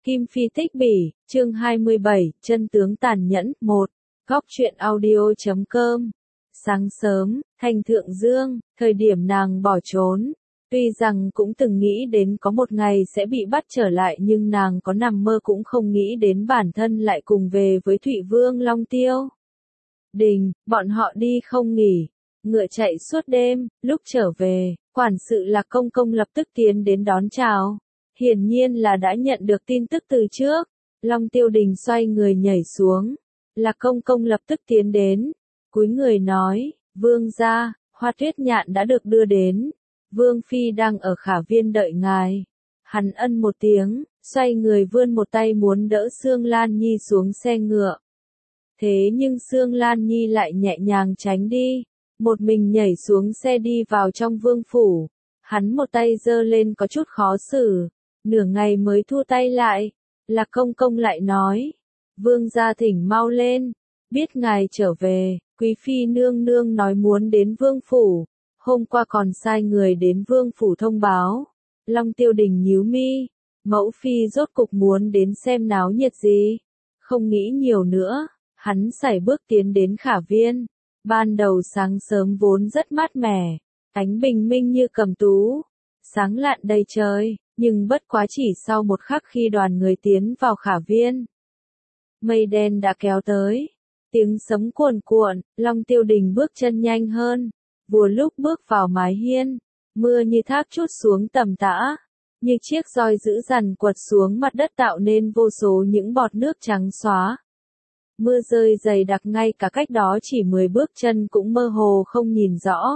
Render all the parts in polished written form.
Kim Phi Tích Bỉ, chương 27, chân tướng tàn nhẫn, 1. Góc truyện audio.com. Sáng sớm, thành Thượng Dương, thời điểm nàng bỏ trốn. Tuy rằng cũng từng nghĩ đến có một ngày sẽ bị bắt trở lại, nhưng nàng có nằm mơ cũng không nghĩ đến bản thân lại cùng về với Thụy Vương Long Tiêu Đình. Bọn họ đi không nghỉ, ngựa chạy suốt đêm. Lúc trở về, quản sự Lạc Công Công lập tức tiến đến đón chào. Hiển nhiên là đã nhận được tin tức từ trước. Long Tiêu Đình xoay người nhảy xuống. Lạc Công Công lập tức tiến đến, cúi người nói, Vương gia, Hoa Tuyết Nhạn đã được đưa đến. Vương Phi đang ở Khả Viên đợi ngài. Hắn ân một tiếng, xoay người vươn một tay muốn đỡ Sương Lan Nhi xuống xe ngựa. Thế nhưng Sương Lan Nhi lại nhẹ nhàng tránh đi, một mình nhảy xuống xe đi vào trong vương phủ. Hắn một tay giơ lên có chút khó xử, nửa ngày mới thu tay lại. Lạc Công Công lại nói, Vương gia thỉnh mau lên, biết ngài trở về, Quý Phi nương nương nói muốn đến vương phủ, hôm qua còn sai người đến vương phủ thông báo. Long Tiêu Đình nhíu mi, mẫu phi rốt cục muốn đến xem náo nhiệt gì. Không nghĩ nhiều nữa, hắn sải bước tiến đến Khả Viên. Ban đầu sáng sớm vốn rất mát mẻ, ánh bình minh như cầm tú, sáng lạn đầy trời, nhưng bất quá chỉ sau một khắc khi đoàn người tiến vào Khả Viên, mây đen đã kéo tới, tiếng sấm cuồn cuộn. Long Tiêu Đình bước chân nhanh hơn, vừa lúc bước vào mái hiên, mưa như thác trút xuống tầm tã, như chiếc roi dữ dằn quật xuống mặt đất tạo nên vô số những bọt nước trắng xóa. Mưa rơi dày đặc, ngay cả cách đó chỉ 10 bước chân cũng mơ hồ không nhìn rõ.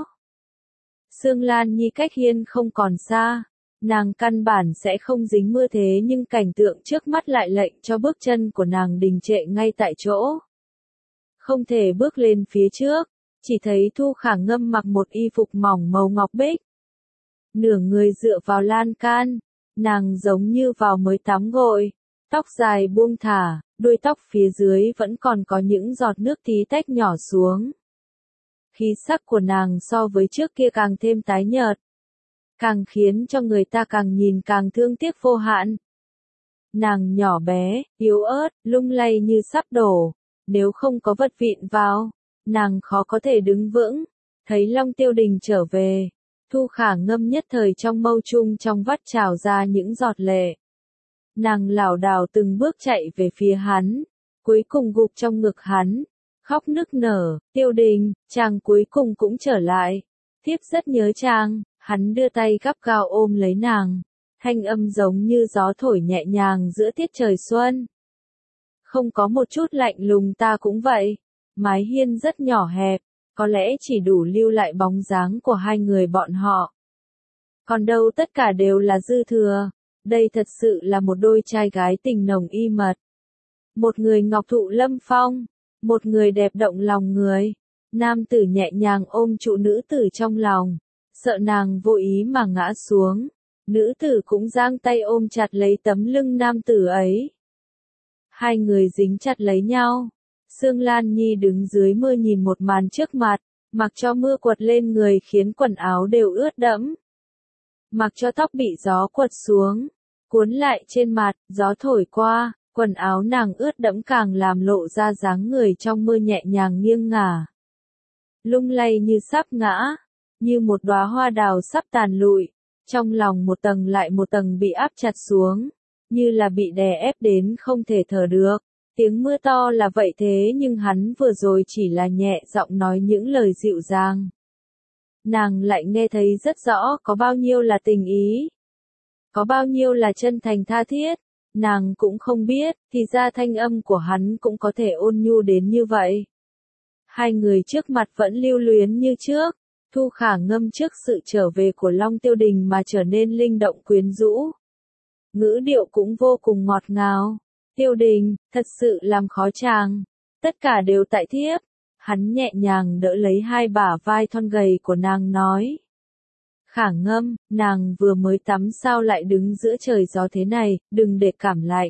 Sương Lan Nhi cách hiên không còn xa, nàng căn bản sẽ không dính mưa, thế nhưng cảnh tượng trước mắt lại lệnh cho bước chân của nàng đình trệ ngay tại chỗ. Không thể bước lên phía trước, chỉ thấy Thu Khả Ngâm mặc một y phục mỏng màu ngọc bích. Nửa người dựa vào lan can, nàng giống như vào mới tắm gội, tóc dài buông thả, đuôi tóc phía dưới vẫn còn có những giọt nước tí tách nhỏ xuống. Khí sắc của nàng so với trước kia càng thêm tái nhợt, càng khiến cho người ta càng nhìn càng thương tiếc vô hạn. Nàng nhỏ bé, yếu ớt, lung lay như sắp đổ, nếu không có vật vịn vào, nàng khó có thể đứng vững. Thấy Long Tiêu Đình trở về, Thu Khả Ngâm nhất thời trong mâu trung trong vắt trào ra những giọt lệ. Nàng lảo đảo từng bước chạy về phía hắn, cuối cùng gục trong ngực hắn, khóc nức nở. Tiêu Đình, chàng cuối cùng cũng trở lại, thiếp rất nhớ chàng. Hắn đưa tay gắt gao ôm lấy nàng, thanh âm giống như gió thổi nhẹ nhàng giữa tiết trời xuân. Không có một chút lạnh lùng, ta cũng vậy. Mái hiên rất nhỏ hẹp, có lẽ chỉ đủ lưu lại bóng dáng của hai người bọn họ. Còn đâu tất cả đều là dư thừa. Đây thật sự là một đôi trai gái tình nồng y mật. Một người ngọc thụ lâm phong, một người đẹp động lòng người. Nam tử nhẹ nhàng ôm trụ nữ tử trong lòng, sợ nàng vô ý mà ngã xuống. Nữ tử cũng giang tay ôm chặt lấy tấm lưng nam tử ấy. Hai người dính chặt lấy nhau. Sương Lan Nhi đứng dưới mưa nhìn một màn trước mặt, mặc cho mưa quật lên người khiến quần áo đều ướt đẫm. Mặc cho tóc bị gió quật xuống, cuốn lại trên mặt, gió thổi qua, quần áo nàng ướt đẫm càng làm lộ ra dáng người trong mưa nhẹ nhàng nghiêng ngả. Lung lay như sắp ngã, như một đóa hoa đào sắp tàn lụi, trong lòng một tầng lại một tầng bị áp chặt xuống, như là bị đè ép đến không thể thở được. Tiếng mưa to là vậy, thế nhưng hắn vừa rồi chỉ là nhẹ giọng nói những lời dịu dàng. Nàng lại nghe thấy rất rõ có bao nhiêu là tình ý, có bao nhiêu là chân thành tha thiết. Nàng cũng không biết, thì ra thanh âm của hắn cũng có thể ôn nhu đến như vậy. Hai người trước mặt vẫn lưu luyến như trước. Thu Khả Ngâm trước sự trở về của Long Tiêu Đình mà trở nên linh động quyến rũ. Ngữ điệu cũng vô cùng ngọt ngào. Tiêu Đình, thật sự làm khó chàng. Tất cả đều tại thiếp. Hắn nhẹ nhàng đỡ lấy hai bả vai thon gầy của nàng nói. Khả Ngâm, nàng vừa mới tắm sao lại đứng giữa trời gió thế này, đừng để cảm lạnh.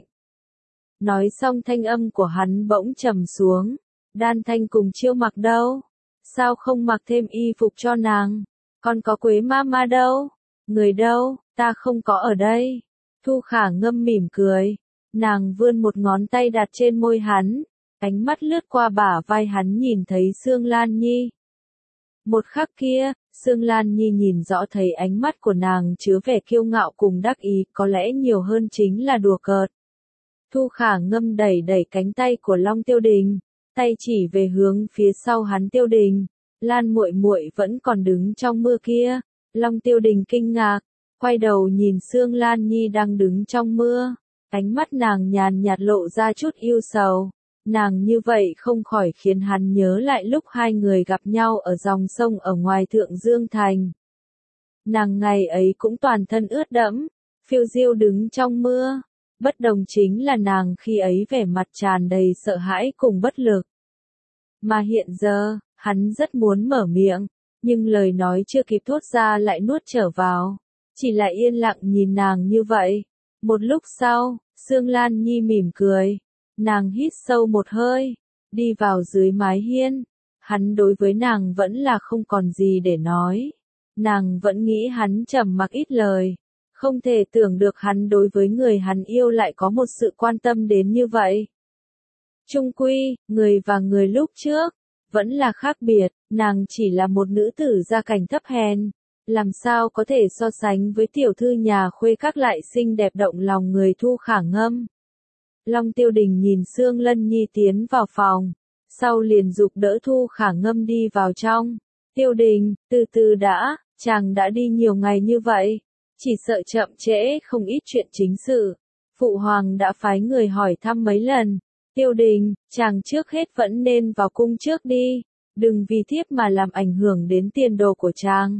Nói xong thanh âm của hắn bỗng trầm xuống. Đan Thanh cùng Chiêu Mặc đâu? Sao không mặc thêm y phục cho nàng? Còn có Quế Mama đâu? Người đâu? Ta không có ở đây. Thu Khả Ngâm mỉm cười. Nàng vươn một ngón tay đặt trên môi hắn, ánh mắt lướt qua bả vai hắn nhìn thấy Sương Lan Nhi. Một khắc kia, Sương Lan Nhi nhìn rõ thấy ánh mắt của nàng chứa vẻ kiêu ngạo cùng đắc ý, có lẽ nhiều hơn chính là đùa cợt. Thu Khả Ngâm đẩy đẩy cánh tay của Long Tiêu Đình, tay chỉ về hướng phía sau hắn. Tiêu Đình, Lan muội muội vẫn còn đứng trong mưa kia. Long Tiêu Đình kinh ngạc, quay đầu nhìn Sương Lan Nhi đang đứng trong mưa, ánh mắt nàng nhàn nhạt lộ ra chút ưu sầu. Nàng như vậy không khỏi khiến hắn nhớ lại lúc hai người gặp nhau ở dòng sông ở ngoài Thượng Dương Thành. Nàng ngày ấy cũng toàn thân ướt đẫm, phiêu diêu đứng trong mưa. Bất đồng chính là nàng khi ấy vẻ mặt tràn đầy sợ hãi cùng bất lực. Mà hiện giờ, hắn rất muốn mở miệng, nhưng lời nói chưa kịp thốt ra lại nuốt trở vào. Chỉ lại yên lặng nhìn nàng như vậy. Một lúc sau, Sương Lan Nhi mỉm cười. Nàng hít sâu một hơi, đi vào dưới mái hiên. Hắn đối với nàng vẫn là không còn gì để nói. Nàng vẫn nghĩ hắn trầm mặc ít lời. Không thể tưởng được hắn đối với người hắn yêu lại có một sự quan tâm đến như vậy. Chung quy, người và người lúc trước, vẫn là khác biệt, nàng chỉ là một nữ tử gia cảnh thấp hèn. Làm sao có thể so sánh với tiểu thư nhà khuê các lại xinh đẹp động lòng người Thu Khả Ngâm. Long Tiêu Đình nhìn Sương Lân Nhi tiến vào phòng, sau liền giục đỡ Thu Khả Ngâm đi vào trong. Tiêu Đình, từ từ đã, chàng đã đi nhiều ngày như vậy, chỉ sợ chậm trễ không ít chuyện chính sự. Phụ hoàng đã phái người hỏi thăm mấy lần. Tiêu Đình, chàng trước hết vẫn nên vào cung trước đi, đừng vì thiếp mà làm ảnh hưởng đến tiền đồ của chàng.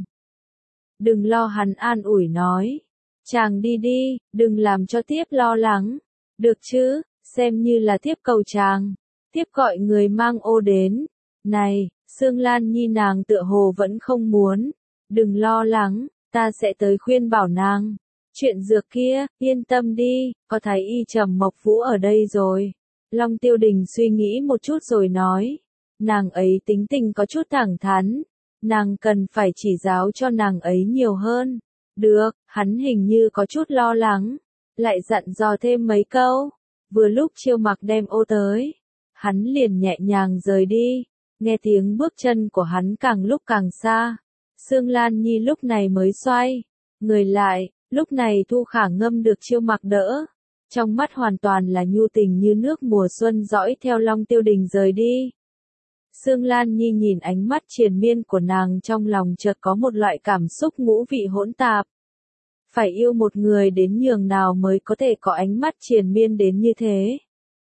Đừng lo, hắn an ủi nói. Chàng đi đi, đừng làm cho thiếp lo lắng. Được chứ, xem như là thiếp cầu chàng. Thiếp gọi người mang ô đến. Này, Sương Lan Nhi nàng tựa hồ vẫn không muốn. Đừng lo lắng, ta sẽ tới khuyên bảo nàng. Chuyện dược kia, yên tâm đi, có Thái Y Trầm Mộc Vũ ở đây rồi. Long Tiêu Đình suy nghĩ một chút rồi nói. Nàng ấy tính tình có chút thẳng thắn. Nàng cần phải chỉ giáo cho nàng ấy nhiều hơn. Được, hắn hình như có chút lo lắng. Lại dặn dò thêm mấy câu. Vừa lúc Chiêu Mặc đem ô tới, hắn liền nhẹ nhàng rời đi. Nghe tiếng bước chân của hắn càng lúc càng xa. Sương Lan Nhi lúc này mới xoay người lại. Lúc này Thu Khả Ngâm được Chiêu Mặc đỡ. Trong mắt hoàn toàn là nhu tình như nước mùa xuân dõi theo Long Tiêu Đình rời đi. Sương Lan Nhi nhìn ánh mắt triền miên của nàng trong lòng chợt có một loại cảm xúc ngũ vị hỗn tạp. Phải yêu một người đến nhường nào mới có thể có ánh mắt triền miên đến như thế.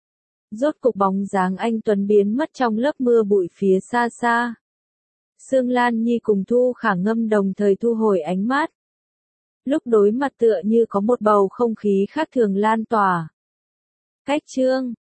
Rốt cục bóng dáng anh Tuấn biến mất trong lớp mưa bụi phía xa xa. Sương Lan Nhi cùng Thu Khả Ngâm đồng thời thu hồi ánh mắt. Lúc đối mặt tựa như có một bầu không khí khác thường lan tỏa. Cách chương